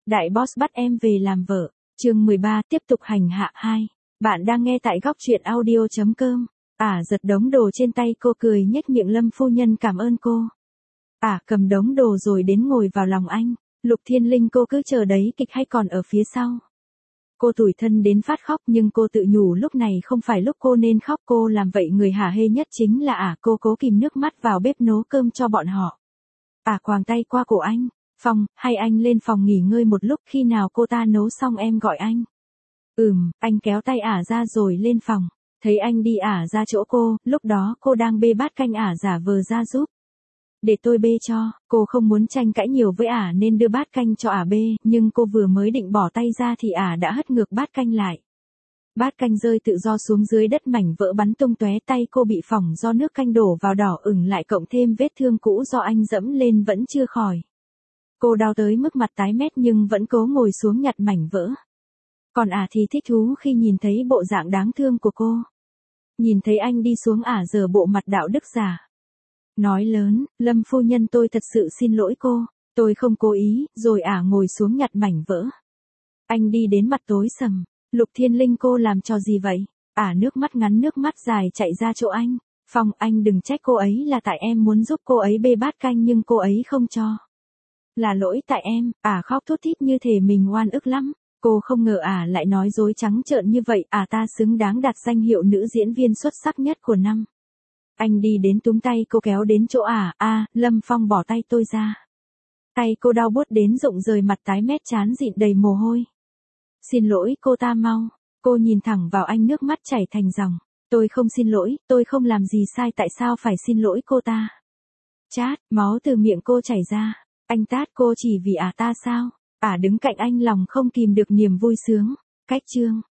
Đại boss bắt em về làm vợ. Chương 13 tiếp tục hành hạ 2. Bạn đang nghe tại góc truyện audio.com. Giật đống đồ trên tay cô cười nhếch miệng. Lâm phu nhân cảm ơn cô. Cầm đống đồ rồi đến ngồi vào lòng anh. Lục Thiên Linh cô cứ chờ đấy kịch hay còn ở phía sau. Cô tủi thân đến phát khóc nhưng cô tự nhủ lúc này không phải lúc cô nên khóc. Cô làm vậy người hả hê nhất chính là cô cố kìm nước mắt vào bếp nấu cơm cho bọn họ. Quàng tay qua cổ anh. Phong, hay anh lên phòng nghỉ ngơi một lúc, khi nào cô ta nấu xong em gọi anh. Anh kéo tay ra rồi lên phòng. Thấy anh đi ra chỗ cô, lúc đó cô đang bê bát canh giả vờ ra giúp. Để tôi bê cho, cô không muốn tranh cãi nhiều với nên đưa bát canh cho bê, nhưng cô vừa mới định bỏ tay ra thì đã hất ngược bát canh lại. Bát canh rơi tự do xuống dưới đất, mảnh vỡ bắn tung tóe, tay cô bị phỏng do nước canh đổ vào đỏ ửng lại, cộng thêm vết thương cũ do anh dẫm lên vẫn chưa khỏi. Cô đau tới mức mặt tái mét nhưng vẫn cố ngồi xuống nhặt mảnh vỡ. Còn thì thích thú khi nhìn thấy bộ dạng đáng thương của cô. Nhìn thấy anh đi xuống giờ bộ mặt đạo đức giả. Nói lớn, Lâm phu nhân tôi thật sự xin lỗi cô, tôi không cố ý, rồi ngồi xuống nhặt mảnh vỡ. Anh đi đến mặt tối sầm. Lục Thiên Linh cô làm trò gì vậy? Nước mắt ngắn nước mắt dài chạy ra chỗ anh. Phong, anh đừng trách cô ấy, là tại em muốn giúp cô ấy bê bát canh nhưng cô ấy không cho. Là lỗi tại em. Khóc thút thít như thể mình oan ức lắm. Cô không ngờ lại nói dối trắng trợn như vậy. Ta xứng đáng đạt danh hiệu nữ diễn viên xuất sắc nhất của năm. Anh đi đến túm tay cô kéo đến chỗ Lâm Phong bỏ tay tôi ra. Tay cô đau buốt đến rụng rời, mặt tái mét, trán dịn đầy mồ hôi. Xin lỗi cô ta mau. Cô nhìn thẳng vào anh, nước mắt chảy thành dòng. Tôi không xin lỗi, tôi không làm gì sai, tại sao phải xin lỗi cô ta? Chát, máu từ miệng cô chảy ra. Anh tát cô chỉ vì ta sao? Đứng cạnh anh lòng không kìm được niềm vui sướng. Cách chương.